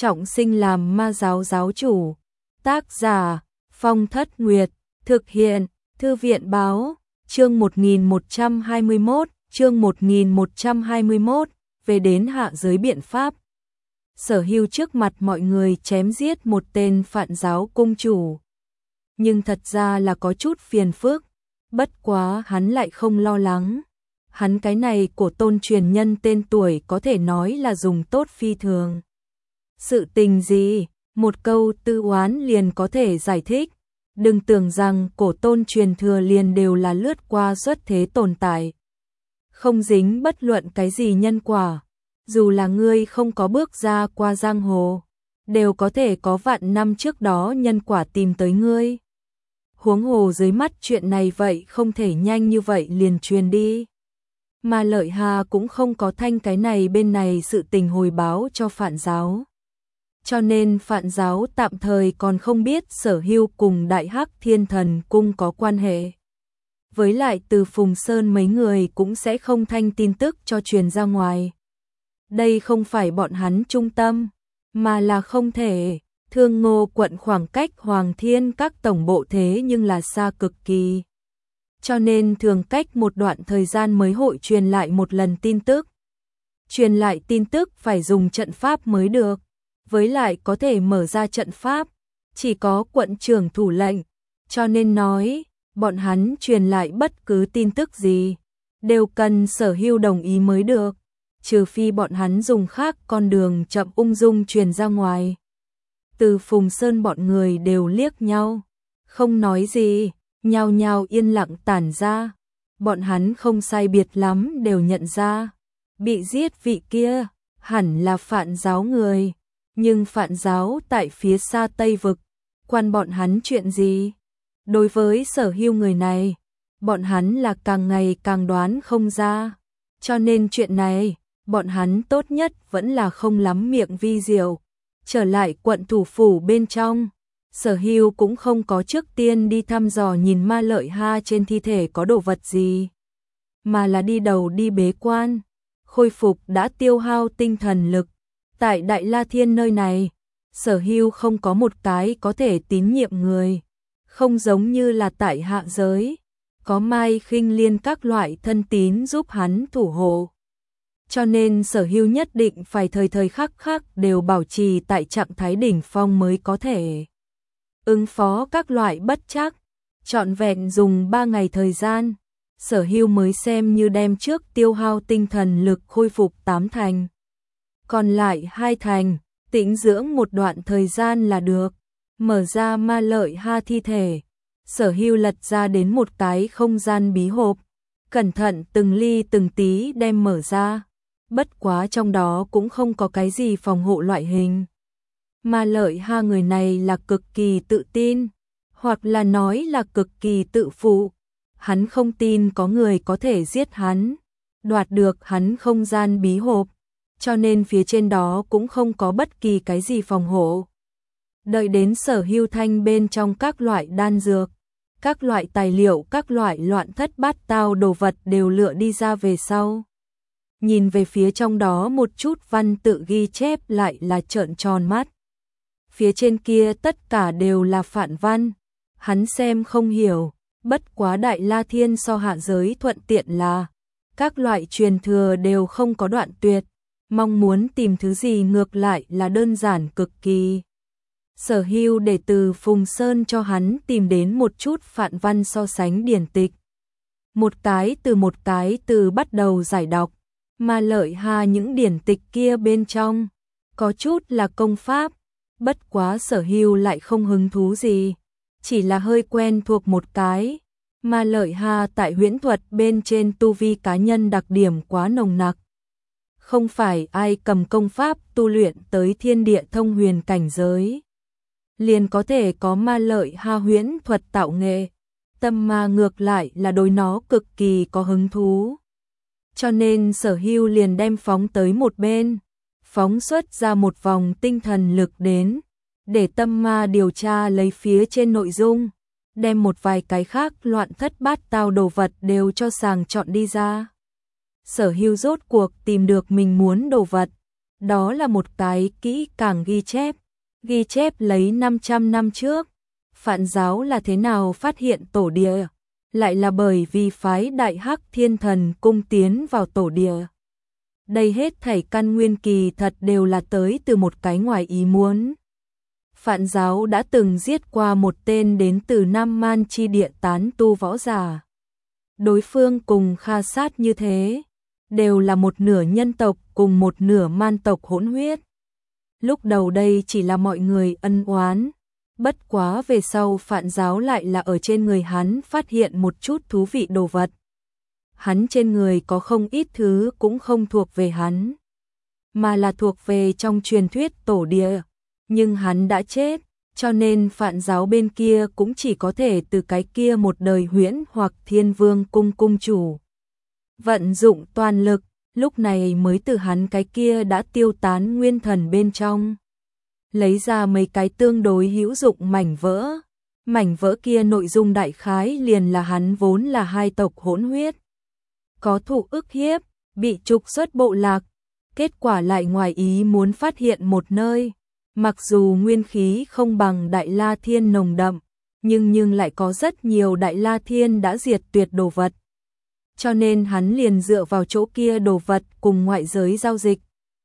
trọng sinh làm ma giáo giáo chủ. Tác giả Phong Thất Nguyệt, thực hiện Thư viện báo, chương 1121, về đến hạ giới biện pháp. Sở Hưu trước mặt mọi người chém giết một tên phạn giáo cung chủ. Nhưng thật ra là có chút phiền phức, bất quá hắn lại không lo lắng. Hắn cái này của tôn truyền nhân tên tuổi có thể nói là dùng tốt phi thường. Sự tình gì, một câu tư oán liền có thể giải thích. Đừng tưởng rằng cổ tôn truyền thừa liền đều là lướt qua xuất thế tồn tại. Không dính bất luận cái gì nhân quả. Dù là ngươi không có bước ra qua giang hồ, đều có thể có vạn năm trước đó nhân quả tìm tới ngươi. Huống hồ dưới mắt chuyện này vậy không thể nhanh như vậy liền truyền đi. Mà Lợi Hà cũng không có thanh cái này bên này sự tình hồi báo cho Phạn giáo. Cho nên Phạn giáo tạm thời còn không biết Sở Hưu cùng Đại Hắc Thiên Thần Cung có quan hệ. Với lại từ Phùng Sơn mấy người cũng sẽ không thanh tin tức cho truyền ra ngoài. Đây không phải bọn hắn trung tâm, mà là không thể. Thương Ngô quận khoảng cách Hoàng Thiên các tổng bộ thế nhưng là xa cực kỳ. Cho nên thường cách một đoạn thời gian mới hội truyền lại một lần tin tức. Truyền lại tin tức phải dùng trận pháp mới được. Với lại có thể mở ra trận pháp, chỉ có quận trưởng thủ lệnh. Cho nên nói, bọn hắn truyền lại bất cứ tin tức gì, đều cần Sở Hưu đồng ý mới được. Trừ phi bọn hắn dùng khác con đường chậm ung dung truyền ra ngoài. Từ Phùng Sơn bọn người đều liếc nhau, không nói gì, nhao nhao yên lặng tản ra. Bọn hắn không sai biệt lắm đều nhận ra, bị giết vị kia, hẳn là Phạn giáo người. Nhưng Phạn giáo tại phía xa Tây Vực, quan bọn hắn chuyện gì? Đối với Sở Hưu người này, bọn hắn là càng ngày càng đoán không ra. Cho nên chuyện này, bọn hắn tốt nhất vẫn là không lắm miệng vi diệu. Trở lại quận thủ phủ bên trong, Sở Hưu cũng không có trước tiên đi thăm dò nhìn Ma Lợi Ha trên thi thể có đồ vật gì, mà là đi đầu đi bế quan, khôi phục đã tiêu hao tinh thần lực. Tại Đại La Thiên nơi này, Sở Hưu không có một cái có thể tín nhiệm người, không giống như là tại hạ giới, có Mai Khinh Liên các loại thân tín giúp hắn thủ hộ. Cho nên Sở Hưu nhất định phải thời thời khắc khắc đều bảo trì tại trạng thái đỉnh phong mới có thể ứng phó các loại bất trắc. Trọn vẹn dùng 3 ngày thời gian, Sở Hưu mới xem như đem trước tiêu hao tinh thần lực khôi phục 8 thành. Còn lại 2 thành, tĩnh dưỡng một đoạn thời gian là được. Mở ra Ma Lợi Ha thi thể, Sở Hưu lật ra đến một cái không gian bí hộp, cẩn thận từng ly từng tí đem mở ra. Bất quá trong đó cũng không có cái gì phòng hộ loại hình. Ma Lợi Ha người này là cực kỳ tự tin, hoặc là nói là cực kỳ tự phụ. Hắn không tin có người có thể giết hắn, đoạt được hắn không gian bí hộp, cho nên phía trên đó cũng không có bất kỳ cái gì phòng hộ. Đợi đến Sở Hưu thanh bên trong các loại đan dược, các loại tài liệu, các loại loạn thất bát tao đồ vật đều lựa đi ra về sau. Nhìn về phía trong đó một chút văn tự ghi chép lại là trợn tròn mắt. Phía trên kia tất cả đều là phản văn, hắn xem không hiểu, bất quá Đại La Thiên so hạ giới thuận tiện là các loại truyền thừa đều không có đoạn tuyệt, mong muốn tìm thứ gì ngược lại là đơn giản cực kỳ. Sở Hưu để từ Phùng Sơn cho hắn tìm đến một chút phản văn so sánh điển tịch. Một cái từ bắt đầu giải đọc. Ma Lợi Ha những điển tịch kia bên trong, có chút là công pháp, bất quá Sở Hưu lại không hứng thú gì, chỉ là hơi quen thuộc một cái. Ma Lợi Ha tại huyễn thuật bên trên tu vi cá nhân đặc điểm quá nồng nặc. Không phải ai cầm công pháp tu luyện tới thiên địa thông huyền cảnh giới, liền có thể có Ma Lợi Ha huyễn thuật tạo nghệ. Tâm ma ngược lại là đối nó cực kỳ có hứng thú. Cho nên Sở Hưu liền đem phóng tới một bên, phóng xuất ra một vòng tinh thần lực đến, để tâm ma điều tra lấy phía trên nội dung, đem một vài cái khác loạn thất bát tao đồ vật đều cho sàng chọn đi ra. Sở Hưu rốt cuộc tìm được mình muốn đồ vật, Đó là một cái kỹ càng ghi chép lấy 500 năm trước. Phạn giáo là thế nào phát hiện tổ địa, lại là bởi vì phái Đại Hắc Thiên Thần Cung tiến vào tổ địa. Đây hết thảy căn nguyên kỳ thật đều là tới từ một cái ngoài ý muốn. Phạn giáo đã từng giết qua một tên đến từ Nam Man chi địa tán tu võ giả. Đối phương cùng Kha Sát như thế, đều là một nửa nhân tộc cùng một nửa man tộc hỗn huyết. Lúc đầu đây chỉ là mọi người ân oán, bất quá về sau Phạn giáo lại là ở trên người hắn phát hiện một chút thú vị đồ vật. Hắn trên người có không ít thứ cũng không thuộc về hắn, mà là thuộc về trong truyền thuyết tổ địa, nhưng hắn đã chết, cho nên Phạn giáo bên kia cũng chỉ có thể từ cái kia một đời Huyễn hoặc Thiên Vương cung cung chủ vận dụng toàn lực, lúc này mới từ hắn cái kia đã tiêu tán nguyên thần bên trong lấy ra mấy cái tương đối hữu dụng mảnh vỡ. Mảnh vỡ kia nội dung đại khái liền là hắn vốn là hai tộc hỗn huyết, có thụ ức hiếp, bị trục xuất bộ lạc, kết quả lại ngoài ý muốn phát hiện một nơi, mặc dù nguyên khí không bằng Đại La Thiên nồng đậm, nhưng lại có rất nhiều Đại La Thiên đã diệt tuyệt đồ vật. Cho nên hắn liền dựa vào chỗ kia đồ vật cùng ngoại giới giao dịch,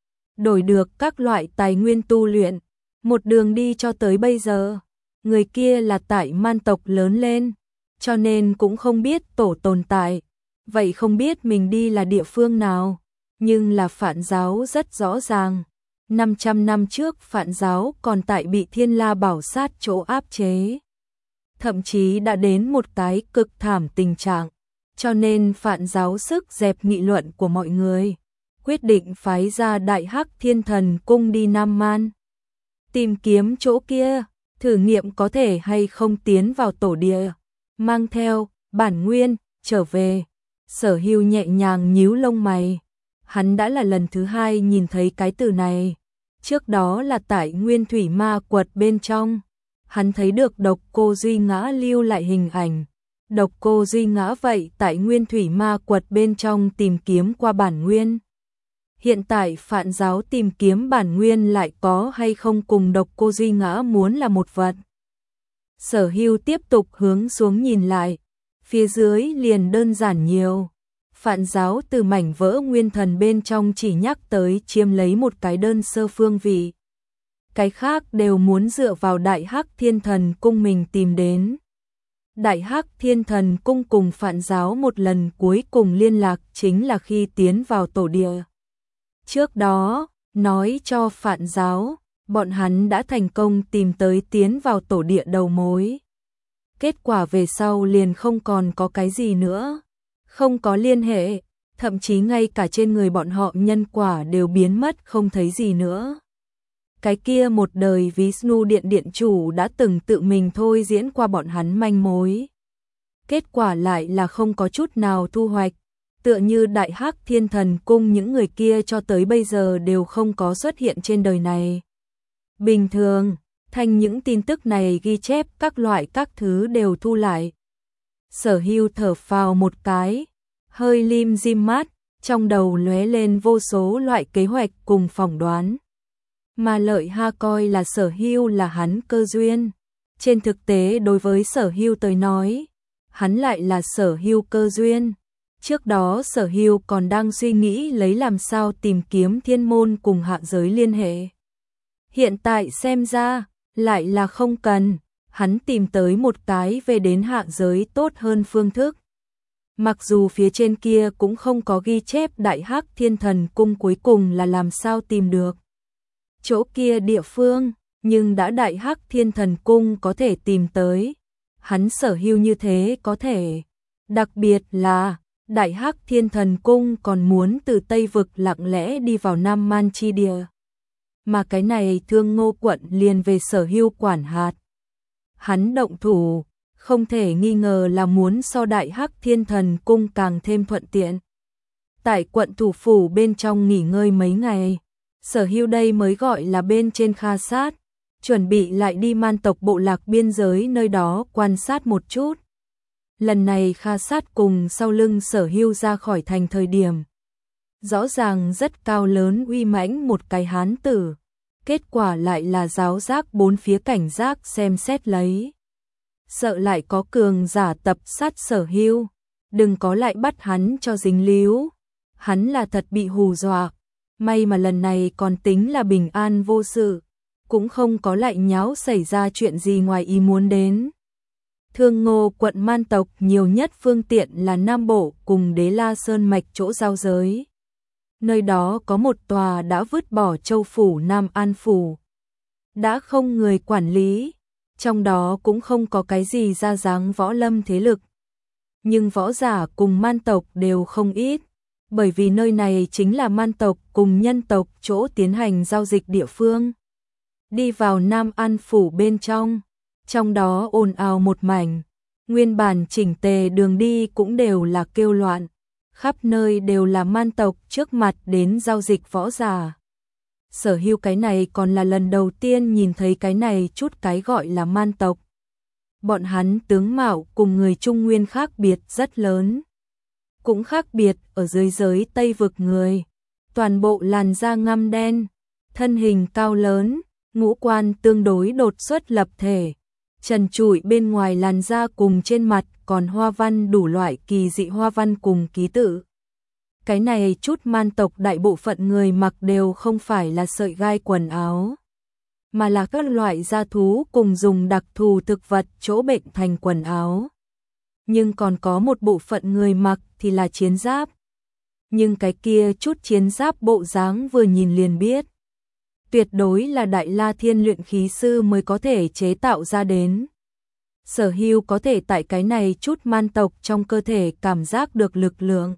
đổi được các loại tài nguyên tu luyện, một đường đi cho tới bây giờ. Người kia là tại man tộc lớn lên, cho nên cũng không biết tổ tồn tại, vậy không biết mình đi là địa phương nào, nhưng là Phạn giáo rất rõ ràng. 500 năm trước Phạn giáo còn tại bị Thiên La Bảo Sát chỗ áp chế, thậm chí đã đến một cái cực thảm tình trạng, cho nên Phạn giáo sức dẹp nghị luận của mọi người, quyết định phái ra Đại Hắc Thiên Thần Cung đi Nam Man, tìm kiếm chỗ kia, thử nghiệm có thể hay không tiến vào tổ địa, mang theo bản nguyên trở về. Sở Hưu nhẹ nhàng nhíu lông mày, hắn đã là lần thứ hai nhìn thấy cái từ này, trước đó là tại Nguyên Thủy Ma Quật bên trong, hắn thấy được Độc Cô Duy Ngã lưu lại hình ảnh. Độc Cô Duy Ngã vậy tại Nguyên Thủy Ma Quật bên trong tìm kiếm qua bản nguyên. Hiện tại Phạn giáo tìm kiếm bản nguyên lại có hay không cùng Độc Cô Duy Ngã muốn là một vật. Sở Hưu tiếp tục hướng xuống nhìn lại, phía dưới liền đơn giản nhiều. Phạn giáo từ mảnh vỡ nguyên thần bên trong chỉ nhắc tới chiếm lấy một cái đơn sơ phương vị. Cái khác đều muốn dựa vào Đại Hắc Thiên Thần Cung mình tìm đến. Đại Hắc Thiên Thần Cung cùng Phạn giáo một lần cuối cùng liên lạc chính là khi tiến vào tổ địa. Trước đó, nói cho Phạn giáo, bọn hắn đã thành công tìm tới tiến vào tổ địa đầu mối. Kết quả về sau liền không còn có cái gì nữa, không có liên hệ, thậm chí ngay cả trên người bọn họ nhân quả đều biến mất không thấy gì nữa. Cái kia một đời Vishnu Điện điện chủ đã từng tự mình thôi diễn qua bọn hắn manh mối. Kết quả lại là không có chút nào thu hoạch, tựa như Đại Hắc Thiên Thần Cung những người kia cho tới bây giờ đều không có xuất hiện trên đời này. Bình thường, thành những tin tức này ghi chép các loại các thứ đều thu lại. Sở Hưu thở phào một cái, hơi lim dim mắt, trong đầu lóe lên vô số loại kế hoạch cùng phỏng đoán. Mà lợi ha coi là Sở Hưu là hắn cơ duyên. Trên thực tế đối với Sở Hưu tới nói, hắn lại là Sở Hưu cơ duyên. Trước đó Sở Hưu còn đang suy nghĩ lấy làm sao tìm kiếm thiên môn cùng hạ giới liên hệ. Hiện tại xem ra, lại là không cần, hắn tìm tới một cái về đến hạ giới tốt hơn phương thức. Mặc dù phía trên kia cũng không có ghi chép Đại Hắc Thiên Thần Cung cuối cùng là làm sao tìm được chỗ kia địa phương, nhưng đã Đại Hắc Thiên Thần Cung có thể tìm tới, hắn Sở Hưu như thế có thể. Đặc biệt là, Đại Hắc Thiên Thần Cung còn muốn từ Tây Vực lặng lẽ đi vào Nam Man chi địa. Mà cái này Thương Ngô quận liền về Sở Hưu quản hạt. Hắn động thủ, không thể nghi ngờ là muốn so Đại Hắc Thiên Thần Cung càng thêm thuận tiện. Tại quận thủ phủ bên trong nghỉ ngơi mấy ngày, Sở Hưu đây mới gọi là bên trên Kha Sát, chuẩn bị lại đi man tộc bộ lạc biên giới nơi đó quan sát một chút. Lần này Kha Sát cùng sau lưng Sở Hưu ra khỏi thành thời điểm, Rõ ràng rất cao lớn uy mãnh một cái hán tử, kết quả lại là giáo giác bốn phía cảnh giác xem xét lấy. Sợ lại có cường giả tập sát Sở Hưu, đừng có lại bắt hắn cho dính líu. Hắn là thật bị hù dọa, may mà lần này còn tính là bình an vô sự, cũng không có lại nháo xảy ra chuyện gì ngoài ý muốn đến. Thương Ngô quận Man tộc nhiều nhất phương tiện là Nam Bộ cùng Đế La Sơn mạch chỗ giao giới. Nơi đó có một tòa đã vứt bỏ châu phủ Nam An Phủ. Đã không người quản lý, trong đó cũng không có cái gì ra dáng võ lâm thế lực. Nhưng võ giả cùng man tộc đều không ít, bởi vì nơi này chính là man tộc cùng nhân tộc chỗ tiến hành giao dịch địa phương. Đi vào Nam An Phủ bên trong đó ồn ào một mảnh, nguyên bản chỉnh tề đường đi cũng đều là kêu loạn, khắp nơi đều là man tộc trước mặt đến giao dịch võ giả. Sở Hưu cái này còn là lần đầu tiên nhìn thấy cái này chút cái gọi là man tộc. Bọn hắn tướng mạo cùng người Trung Nguyên khác biệt rất lớn. Cũng khác biệt ở dưới giới Tây vực người. Toàn bộ làn da ngăm đen, thân hình cao lớn, ngũ quan tương đối đột xuất lập thể. Trần trụi bên ngoài làn da cùng trên mặt còn hoa văn đủ loại kỳ dị hoa văn cùng ký tự. Cái này chút man tộc đại bộ phận người mặc đều không phải là sợi gai quần áo, mà là các loại da thú cùng dùng đặc thù thực vật chỗ bệnh thành quần áo. Nhưng còn có một bộ phận người mặc thì là chiến giáp. Nhưng cái kia chút chiến giáp bộ dáng vừa nhìn liền biết. Tuyệt đối là Đại La Thiên luyện khí sư mới có thể chế tạo ra đến. Sở Hưu có thể tại cái này chút man tộc trong cơ thể cảm giác được lực lượng.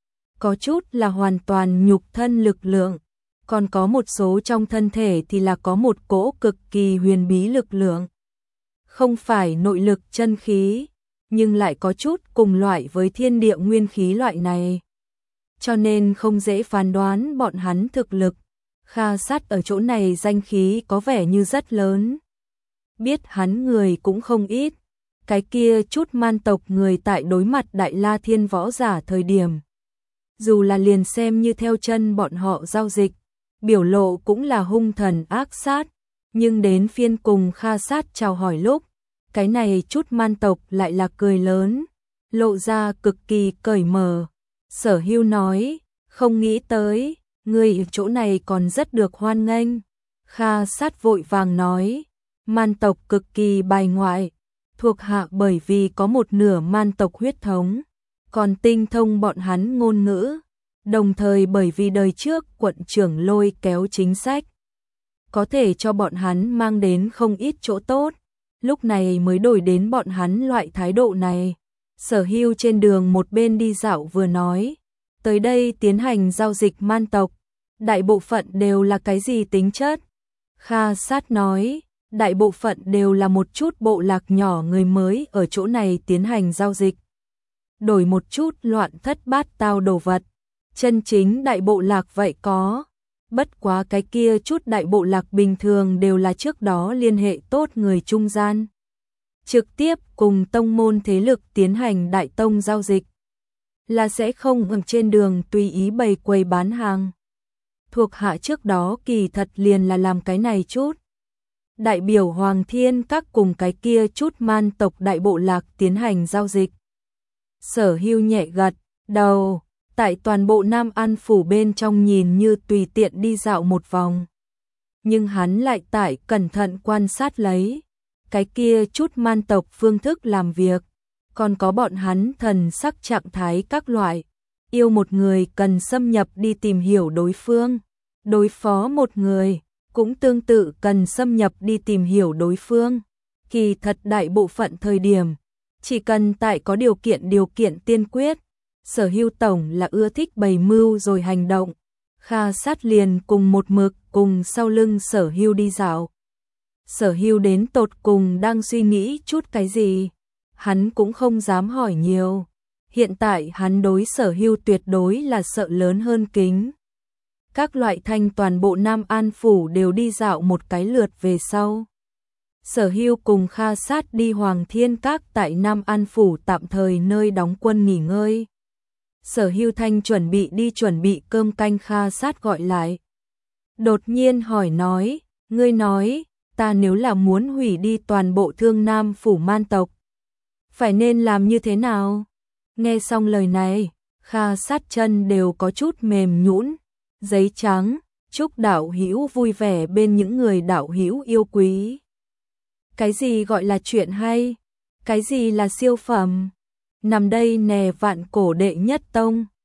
Có chút là hoàn toàn nhục thân lực lượng, còn có một số trong thân thể thì là có một cỗ cực kỳ huyền bí lực lượng. Không phải nội lực chân khí, nhưng lại có chút cùng loại với thiên địa nguyên khí loại này. Cho nên không dễ phán đoán bọn hắn thực lực. Kha Sát ở chỗ này danh khí có vẻ như rất lớn. Biết hắn người cũng không ít. Cái kia chút man tộc người tại đối mặt Đại La Thiên võ giả thời điểm. Dù là liền xem như theo chân bọn họ giao dịch, biểu lộ cũng là hung thần ác sát. Nhưng đến phiên cùng Kha Sát chào hỏi lúc, cái này chút man tộc lại là cười lớn, lộ ra cực kỳ cởi mở. Sở Hưu nói, không nghĩ tới, người ở chỗ này còn rất được hoan nghênh. Kha Sát vội vàng nói, man tộc cực kỳ bài ngoại, thuộc hạ bởi vì có một nửa man tộc huyết thống, còn tinh thông bọn hắn ngôn ngữ, đồng thời bởi vì đời trước quận trưởng lôi kéo chính sách, có thể cho bọn hắn mang đến không ít chỗ tốt, lúc này mới đổi đến bọn hắn loại thái độ này. Sở Hưu trên đường một bên đi dạo vừa nói, tới đây tiến hành giao dịch man tộc, đại bộ phận đều là cái gì tính chất? Kha Sát nói, đại bộ phận đều là một chút bộ lạc nhỏ người mới ở chỗ này tiến hành giao dịch. Đổi một chút loạn thất bát tao đồ vật. Chân chính đại bộ lạc vậy có. Bất quá cái kia chút đại bộ lạc bình thường đều là trước đó liên hệ tốt người trung gian. Trực tiếp cùng tông môn thế lực tiến hành đại tông giao dịch. Là sẽ không ở trên đường tùy ý bày quầy bán hàng. Thuộc hạ trước đó kỳ thật liền là làm cái này chút. Đại biểu Hoàng Thiên các cùng cái kia chút man tộc đại bộ lạc tiến hành giao dịch. Sở Hưu nhẹ gật đầu, tại toàn bộ Nam An Phủ bên trong nhìn như tùy tiện đi dạo một vòng. Nhưng hắn lại tại cẩn thận quan sát lấy, cái kia chút man tộc phương thức làm việc, còn có bọn hắn thần sắc trạng thái các loại. Yêu một người cần xâm nhập đi tìm hiểu đối phương, đối phó một người cũng tương tự cần xâm nhập đi tìm hiểu đối phương. Kỳ thật đại bộ phận thời điểm, chỉ cần tại có điều kiện tiên quyết, Sở Hưu tổng là ưa thích bày mưu rồi hành động. Kha Sát liền cùng một mực cùng sau lưng Sở Hưu đi dạo. Sở Hưu đến tột cùng đang suy nghĩ chút cái gì, hắn cũng không dám hỏi nhiều. Hiện tại hắn đối Sở Hưu tuyệt đối là sợ lớn hơn kính. Các loại thanh toàn bộ Nam An Phủ đều đi dạo một cái lượt về sau. Sở Hưu cùng Kha Sát đi Hoàng Thiên Các tại Nam An Phủ tạm thời nơi đóng quân nghỉ ngơi. Sở Hưu Thanh chuẩn bị đi chuẩn bị cơm canh, Kha Sát gọi lại. Đột nhiên hỏi nói, ngươi nói, ta nếu là muốn hủy đi toàn bộ Thương Nam phủ man tộc, phải nên làm như thế nào? Nghe xong lời này, Kha Sát chân đều có chút mềm nhũn. Giấy trắng, chúc đạo hữu vui vẻ bên những người đạo hữu yêu quý. Cái gì gọi là chuyện hay? Cái gì là siêu phẩm? Nằm đây nè, vạn cổ đệ nhất tông.